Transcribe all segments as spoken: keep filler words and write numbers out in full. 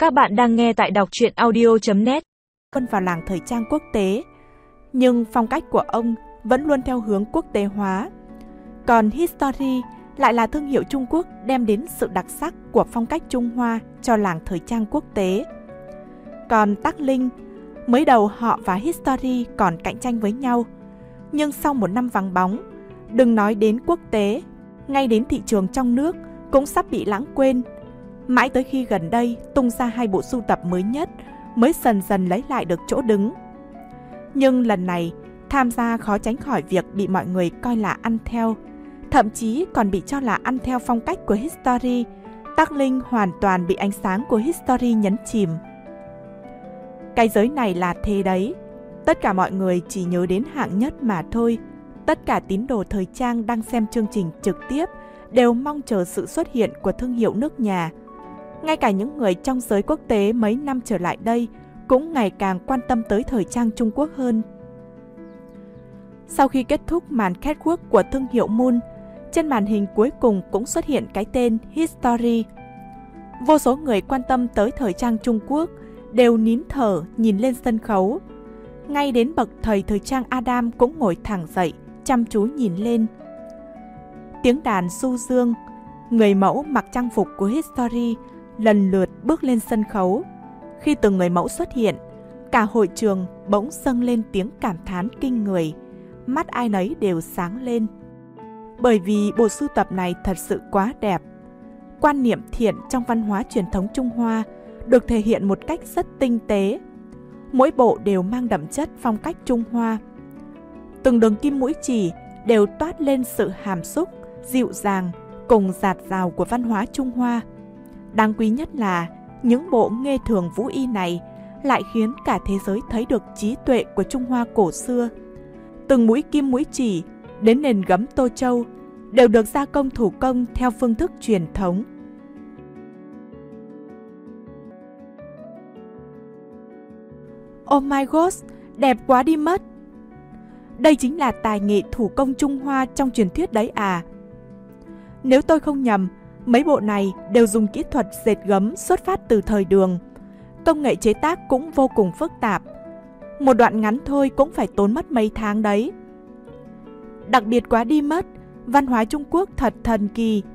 Các bạn đang nghe tại đọc truyện audio chấm net. Quân vào làng thời trang quốc tế, nhưng phong cách của ông vẫn luôn theo hướng quốc tế hóa. Còn History lại là thương hiệu Trung Quốc đem đến sự đặc sắc của phong cách Trung Hoa cho làng thời trang quốc tế. Còn Tắc Linh, mới đầu họ và History còn cạnh tranh với nhau, nhưng sau một năm vắng bóng, đừng nói đến quốc tế, ngay đến thị trường trong nước cũng sắp bị lãng quên. Mãi tới khi gần đây tung ra hai bộ sưu tập mới nhất mới dần dần lấy lại được chỗ đứng. Nhưng lần này, tham gia khó tránh khỏi việc bị mọi người coi là ăn theo, thậm chí còn bị cho là ăn theo phong cách của History. Tắc Linh hoàn toàn bị ánh sáng của History nhấn chìm. Cái giới này là thế đấy, tất cả mọi người chỉ nhớ đến hạng nhất mà thôi. Tất cả tín đồ thời trang đang xem chương trình trực tiếp đều mong chờ sự xuất hiện của thương hiệu nước nhà. Ngay cả những người trong giới quốc tế mấy năm trở lại đây cũng ngày càng quan tâm tới thời trang Trung Quốc hơn. Sau khi kết thúc màn catwalk của thương hiệu Moon, trên màn hình cuối cùng cũng xuất hiện cái tên History. Vô số người quan tâm tới thời trang Trung Quốc đều nín thở nhìn lên sân khấu. Ngay đến bậc thầy thời trang Adam cũng ngồi thẳng dậy, chăm chú nhìn lên. Tiếng đàn du dương, người mẫu mặc trang phục của History lần lượt bước lên sân khấu. Khi từng người mẫu xuất hiện, cả hội trường bỗng dâng lên tiếng cảm thán kinh người, mắt ai nấy đều sáng lên. Bởi vì bộ sưu tập này thật sự quá đẹp. Quan niệm thiện trong văn hóa truyền thống Trung Hoa được thể hiện một cách rất tinh tế. Mỗi bộ đều mang đậm chất phong cách Trung Hoa. Từng đường kim mũi chỉ đều toát lên sự hàm xúc, dịu dàng cùng dạt dào của văn hóa Trung Hoa. Đáng quý nhất là những bộ nghê thường vũ y này lại khiến cả thế giới thấy được trí tuệ của Trung Hoa cổ xưa. Từng mũi kim mũi chỉ đến nền gấm Tô Châu đều được gia công thủ công theo phương thức truyền thống. Oh my god, đẹp quá đi mất! Đây chính là tài nghệ thủ công Trung Hoa trong truyền thuyết đấy à? Nếu tôi không nhầm, mấy bộ này đều dùng kỹ thuật dệt gấm xuất phát từ thời Đường. Công nghệ chế tác cũng vô cùng phức tạp. Một đoạn ngắn thôi cũng phải tốn mất mấy tháng đấy. Đặc biệt quá đi mất, văn hóa Trung Quốc thật thần kỳ.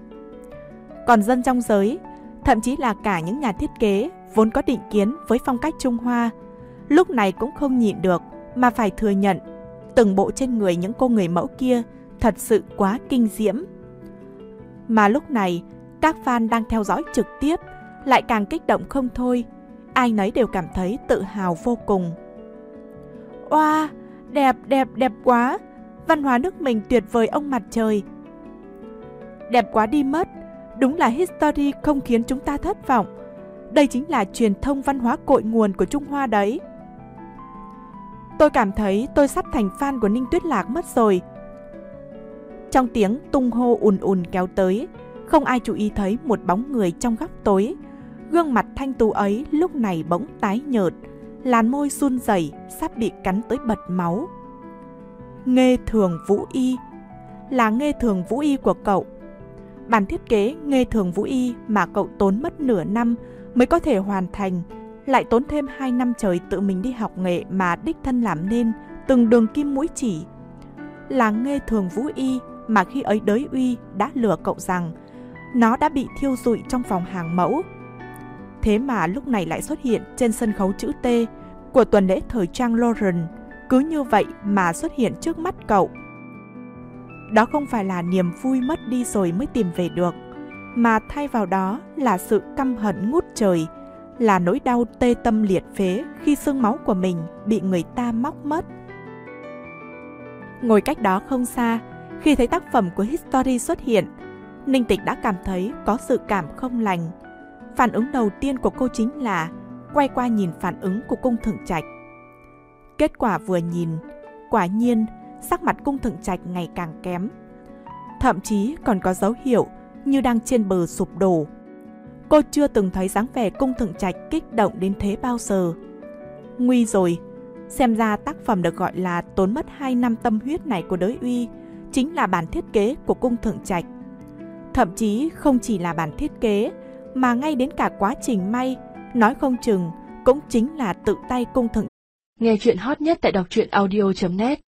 Còn dân trong giới, thậm chí là cả những nhà thiết kế vốn có định kiến với phong cách Trung Hoa, lúc này cũng không nhịn được mà phải thừa nhận từng bộ trên người những cô người mẫu kia thật sự quá kinh diễm. Mà lúc này, các fan đang theo dõi trực tiếp lại càng kích động không thôi. Ai nấy đều cảm thấy tự hào vô cùng. Oa, đẹp, đẹp, đẹp quá! Văn hóa nước mình tuyệt vời ông mặt trời! Đẹp quá đi mất! Đúng là History không khiến chúng ta thất vọng. Đây chính là truyền thông văn hóa cội nguồn của Trung Hoa đấy. Tôi cảm thấy tôi sắp thành fan của Ninh Tuyết Lạc mất rồi. Trong tiếng tung hô ùn ùn kéo tới, không ai chú ý thấy một bóng người trong góc tối. Gương mặt thanh tú ấy lúc này bỗng tái nhợt, làn môi run rẩy sắp bị cắn tới bật máu. Nghê Thường Vũ Y, là Nghê Thường Vũ Y của cậu. Bản thiết kế Nghê Thường Vũ Y mà cậu tốn mất nửa năm mới có thể hoàn thành, lại tốn thêm hai năm trời tự mình đi học nghệ mà đích thân làm nên từng đường kim mũi chỉ. Là Nghê Thường Vũ Y mà khi ấy Đới Uy đã lừa cậu rằng nó đã bị thiêu rụi trong phòng hàng mẫu. Thế mà lúc này lại xuất hiện trên sân khấu chữ T của tuần lễ thời trang Lauren, cứ như vậy mà xuất hiện trước mắt cậu. Đó không phải là niềm vui mất đi rồi mới tìm về được, mà thay vào đó là sự căm hận ngút trời, là nỗi đau tê tâm liệt phế khi xương máu của mình bị người ta móc mất. Ngồi cách đó không xa, khi thấy tác phẩm của History xuất hiện, Ninh Tịch đã cảm thấy có sự cảm không lành. Phản ứng đầu tiên của cô chính là quay qua nhìn phản ứng của Cung Thượng Trạch. Kết quả vừa nhìn, quả nhiên sắc mặt Cung Thượng Trạch ngày càng kém. Thậm chí còn có dấu hiệu như đang trên bờ sụp đổ. Cô chưa từng thấy dáng vẻ Cung Thượng Trạch kích động đến thế bao giờ. Nguy rồi, xem ra tác phẩm được gọi là tốn mất hai năm tâm huyết này của Đới Uy chính là bản thiết kế của Cung Thượng Trạch. Thậm chí không chỉ là bản thiết kế, mà ngay đến cả quá trình may, nói không chừng cũng chính là tự tay cung thượng. Nghe chuyện hot nhất tại đọc truyện audio chấm net.